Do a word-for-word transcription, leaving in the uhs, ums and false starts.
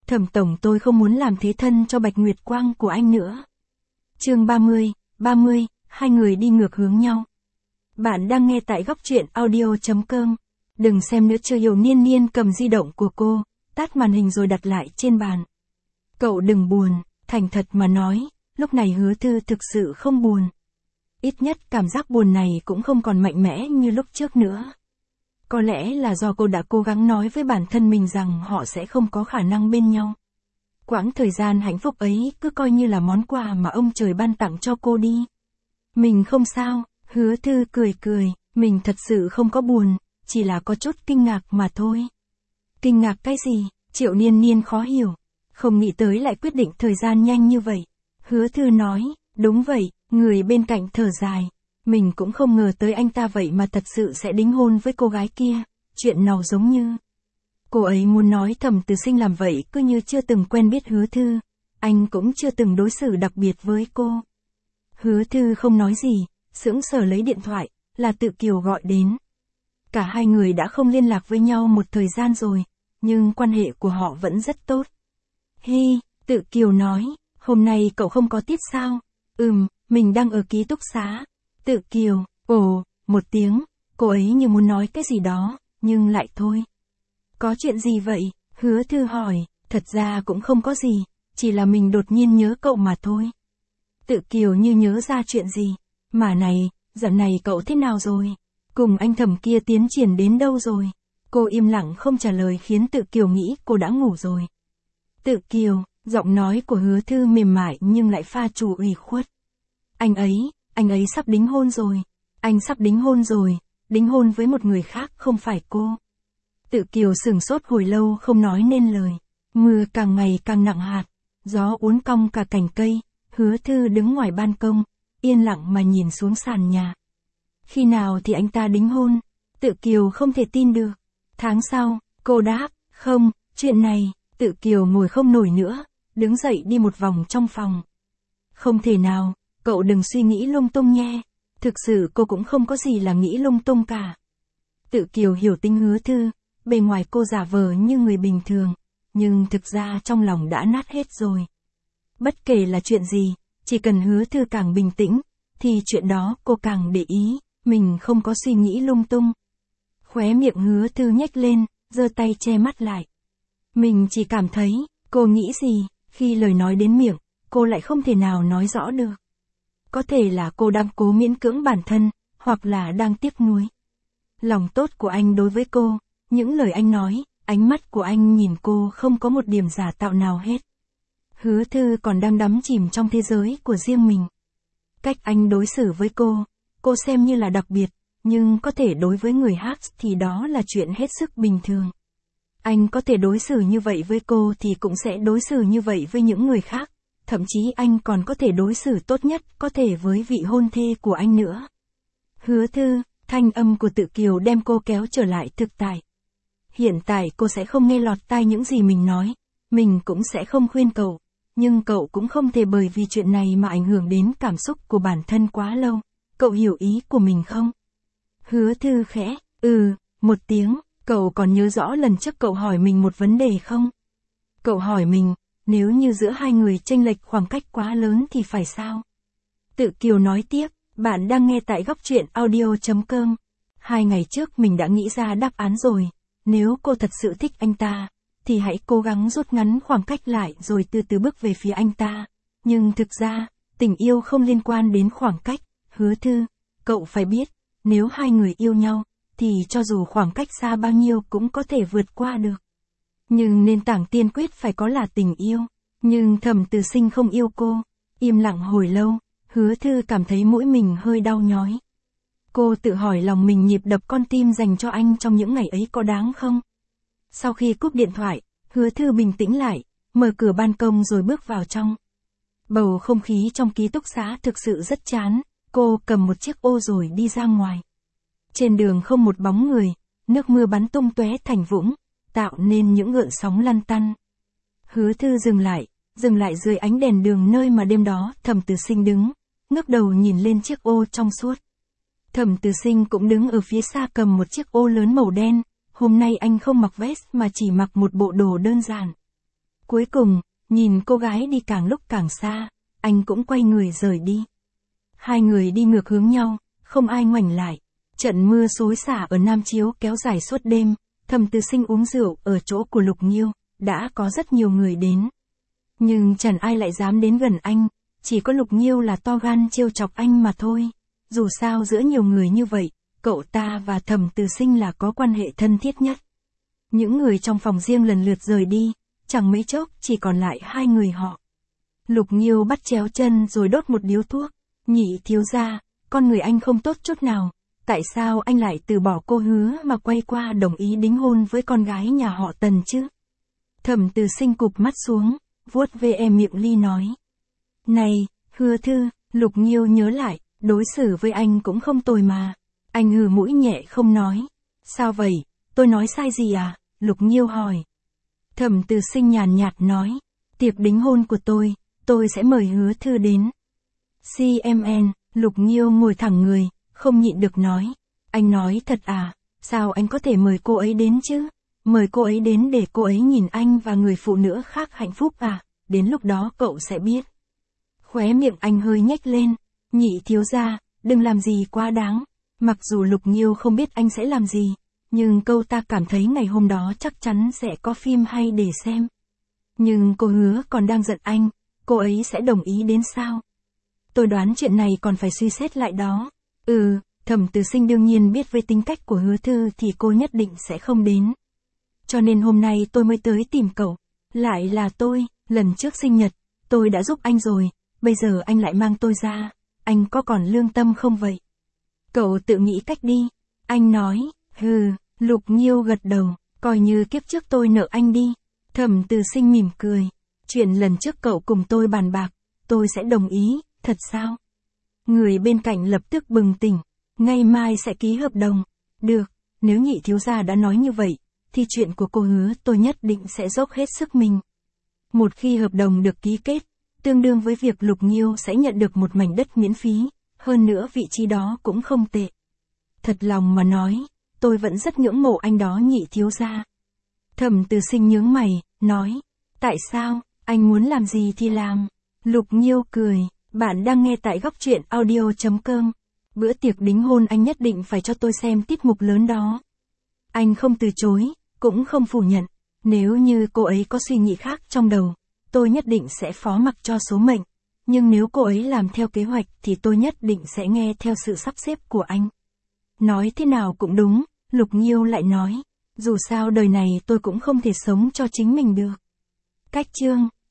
Thẩm tổng, tôi không muốn làm thế thân cho Bạch Nguyệt Quang của anh nữa. Chương ba mươi, ba mươi, hai người đi ngược hướng nhau. Bạn đang nghe tại góc truyện audio chấm com. Đừng xem nữa, chưa hiểu. Niên Niên cầm di động của cô, tắt màn hình rồi đặt lại trên bàn. Cậu đừng buồn, thành thật mà nói, lúc này Hứa Thư thực sự không buồn. Ít nhất cảm giác buồn này cũng không còn mạnh mẽ như lúc trước nữa. Có lẽ là do cô đã cố gắng nói với bản thân mình rằng họ sẽ không có khả năng bên nhau. Quãng thời gian hạnh phúc ấy cứ coi như là món quà mà ông trời ban tặng cho cô đi. Mình không sao, Hứa Thư cười cười, mình thật sự không có buồn, chỉ là có chút kinh ngạc mà thôi. Kinh ngạc cái gì? Triệu Niên Niên khó hiểu, không nghĩ tới lại quyết định thời gian nhanh như vậy. Hứa Thư nói, đúng vậy, người bên cạnh thở dài. Mình cũng không ngờ tới anh ta vậy mà thật sự sẽ đính hôn với cô gái kia, chuyện nào giống như. Cô ấy muốn nói Thẩm Từ Sinh làm vậy cứ như chưa từng quen biết Hứa Thư, anh cũng chưa từng đối xử đặc biệt với cô. Hứa Thư không nói gì, sững sờ lấy điện thoại, là Tự Kiều gọi đến. Cả hai người đã không liên lạc với nhau một thời gian rồi, nhưng quan hệ của họ vẫn rất tốt. Hi, Tự Kiều nói, hôm nay cậu không có tiết sao? Ừm, mình đang ở ký túc xá. Tự Kiều, ồ, một tiếng, cô ấy như muốn nói cái gì đó, nhưng lại thôi. Có chuyện gì vậy? Hứa Thư hỏi, thật ra cũng không có gì, chỉ là mình đột nhiên nhớ cậu mà thôi. Tự Kiều như nhớ ra chuyện gì? Mà này, dạo này cậu thế nào rồi? Cùng anh Thẩm kia tiến triển đến đâu rồi? Cô im lặng không trả lời khiến Tự Kiều nghĩ cô đã ngủ rồi. Tự Kiều, giọng nói của Hứa Thư mềm mại nhưng lại pha trù ủy khuất. Anh ấy, anh ấy sắp đính hôn rồi. Anh sắp đính hôn rồi, đính hôn với một người khác không phải cô. Tự Kiều sửng sốt hồi lâu không nói nên lời. Mưa càng ngày càng nặng hạt, gió uốn cong cả cành cây. Hứa Thư đứng ngoài ban công, yên lặng mà nhìn xuống sàn nhà. Khi nào thì anh ta đính hôn? Tự Kiều không thể tin được. Tháng sau, cô đáp, không, chuyện này. Tự Kiều ngồi không nổi nữa, đứng dậy đi một vòng trong phòng. Không thể nào, cậu đừng suy nghĩ lung tung nhé. Thực sự cô cũng không có gì là nghĩ lung tung cả. Tự Kiều hiểu tính Hứa Thư, bề ngoài cô giả vờ như người bình thường, nhưng thực ra trong lòng đã nát hết rồi. Bất kể là chuyện gì, chỉ cần Hứa Thư càng bình tĩnh, thì chuyện đó cô càng để ý, mình không có suy nghĩ lung tung. Khóe miệng Hứa Thư nhếch lên, giơ tay che mắt lại. Mình chỉ cảm thấy, cô nghĩ gì, khi lời nói đến miệng, cô lại không thể nào nói rõ được. Có thể là cô đang cố miễn cưỡng bản thân, hoặc là đang tiếc nuối. Lòng tốt của anh đối với cô, những lời anh nói, ánh mắt của anh nhìn cô không có một điểm giả tạo nào hết. Hứa Thư còn đang đắm chìm trong thế giới của riêng mình. Cách anh đối xử với cô, cô xem như là đặc biệt, nhưng có thể đối với người khác thì đó là chuyện hết sức bình thường. Anh có thể đối xử như vậy với cô thì cũng sẽ đối xử như vậy với những người khác, thậm chí anh còn có thể đối xử tốt nhất có thể với vị hôn thê của anh nữa. Hứa Thư, thanh âm của Tự Kiều đem cô kéo trở lại thực tại. Hiện tại cô sẽ không nghe lọt tai những gì mình nói, mình cũng sẽ không khuyên cậu, nhưng cậu cũng không thể bởi vì chuyện này mà ảnh hưởng đến cảm xúc của bản thân quá lâu. Cậu hiểu ý của mình không? Hứa Thư khẽ, ừ, một tiếng. Cậu còn nhớ rõ lần trước cậu hỏi mình một vấn đề không? Cậu hỏi mình, nếu như giữa hai người chênh lệch khoảng cách quá lớn thì phải sao? Tự Kiều nói tiếp, bạn đang nghe tại góc truyện audio chấm com. Hai ngày trước mình đã nghĩ ra đáp án rồi. Nếu cô thật sự thích anh ta, thì hãy cố gắng rút ngắn khoảng cách lại rồi từ từ bước về phía anh ta. Nhưng thực ra, tình yêu không liên quan đến khoảng cách. Hứa Thư, cậu phải biết, nếu hai người yêu nhau, thì cho dù khoảng cách xa bao nhiêu cũng có thể vượt qua được. Nhưng nền tảng tiên quyết phải có là tình yêu. Nhưng Thẩm Từ Sinh không yêu cô. Im lặng hồi lâu, Hứa Thư cảm thấy mũi mình hơi đau nhói. Cô tự hỏi lòng mình nhịp đập con tim dành cho anh trong những ngày ấy có đáng không? Sau khi cúp điện thoại, Hứa Thư bình tĩnh lại, mở cửa ban công rồi bước vào trong. Bầu không khí trong ký túc xá thực sự rất chán, cô cầm một chiếc ô rồi đi ra ngoài. Trên đường không một bóng người, nước mưa bắn tung tóe thành vũng, tạo nên những gợn sóng lăn tăn. Hứa Thư dừng lại, dừng lại dưới ánh đèn đường nơi mà đêm đó Thẩm Từ Sinh đứng, ngước đầu nhìn lên chiếc ô trong suốt. Thẩm Từ Sinh cũng đứng ở phía xa cầm một chiếc ô lớn màu đen, hôm nay anh không mặc vest mà chỉ mặc một bộ đồ đơn giản. Cuối cùng, nhìn cô gái đi càng lúc càng xa, anh cũng quay người rời đi. Hai người đi ngược hướng nhau, không ai ngoảnh lại. Trận mưa xối xả ở Nam Chiếu kéo dài suốt đêm, Thẩm Từ Sinh uống rượu ở chỗ của Lục Nghiêu, đã có rất nhiều người đến. Nhưng chẳng ai lại dám đến gần anh, chỉ có Lục Nghiêu là to gan trêu chọc anh mà thôi. Dù sao giữa nhiều người như vậy, cậu ta và Thẩm Từ Sinh là có quan hệ thân thiết nhất. Những người trong phòng riêng lần lượt rời đi, chẳng mấy chốc chỉ còn lại hai người họ. Lục Nghiêu bắt chéo chân rồi đốt một điếu thuốc. Nhị thiếu gia, con người anh không tốt chút nào. Tại sao anh lại từ bỏ cô Hứa mà quay qua đồng ý đính hôn với con gái nhà họ Tần chứ? Thẩm Từ Sinh cụp mắt xuống, vuốt ve em miệng Ly nói. Này, Hứa Thư, Lục Nghiêu nhớ lại, đối xử với anh cũng không tồi mà. Anh hừ mũi nhẹ không nói. Sao vậy, tôi nói sai gì à? Lục Nghiêu hỏi. Thẩm Từ Sinh nhàn nhạt nói. Tiệc đính hôn của tôi, tôi sẽ mời Hứa Thư đến. xê em en, Lục Nghiêu ngồi thẳng người, không nhịn được nói. Anh nói thật à, sao anh có thể mời cô ấy đến chứ? Mời cô ấy đến để cô ấy nhìn anh và người phụ nữ khác hạnh phúc à? Đến lúc đó cậu sẽ biết. Khóe miệng anh hơi nhếch lên. Nhị thiếu gia, đừng làm gì quá đáng. Mặc dù Lục Nghiêu không biết anh sẽ làm gì, nhưng câu ta cảm thấy ngày hôm đó chắc chắn sẽ có phim hay để xem. Nhưng cô Hứa còn đang giận anh, cô ấy sẽ đồng ý đến sao? Tôi đoán chuyện này còn phải suy xét lại đó. Ừ, Thẩm Từ Sinh đương nhiên biết với tính cách của Hứa Thư thì cô nhất định sẽ không đến. Cho nên hôm nay tôi mới tới tìm cậu. Lại là tôi, lần trước sinh nhật, tôi đã giúp anh rồi, bây giờ anh lại mang tôi ra. Anh có còn lương tâm không vậy? Cậu tự nghĩ cách đi. Anh nói, hừ, Lục Nghiêu gật đầu, coi như kiếp trước tôi nợ anh đi. Thẩm Từ Sinh mỉm cười. Chuyện lần trước cậu cùng tôi bàn bạc, tôi sẽ đồng ý, thật sao? Người bên cạnh lập tức bừng tỉnh. Ngày mai sẽ ký hợp đồng. Được, nếu nhị thiếu gia đã nói như vậy, thì chuyện của cô Hứa tôi nhất định sẽ dốc hết sức mình. Một khi hợp đồng được ký kết, tương đương với việc Lục Nghiêu sẽ nhận được một mảnh đất miễn phí, hơn nữa vị trí đó cũng không tệ. Thật lòng mà nói, tôi vẫn rất ngưỡng mộ anh đó nhị thiếu gia. Thẩm Từ Sinh nhướng mày, nói, tại sao, anh muốn làm gì thì làm. Lục Nghiêu cười, bạn đang nghe tại góc truyện audio chấm com. Bữa tiệc đính hôn anh nhất định phải cho tôi xem tiết mục lớn đó. Anh không từ chối, cũng không phủ nhận. Nếu như cô ấy có suy nghĩ khác trong đầu, tôi nhất định sẽ phó mặc cho số mệnh. Nhưng nếu cô ấy làm theo kế hoạch thì tôi nhất định sẽ nghe theo sự sắp xếp của anh. Nói thế nào cũng đúng, Lục Nghiêu lại nói. Dù sao đời này tôi cũng không thể sống cho chính mình được. Cách chương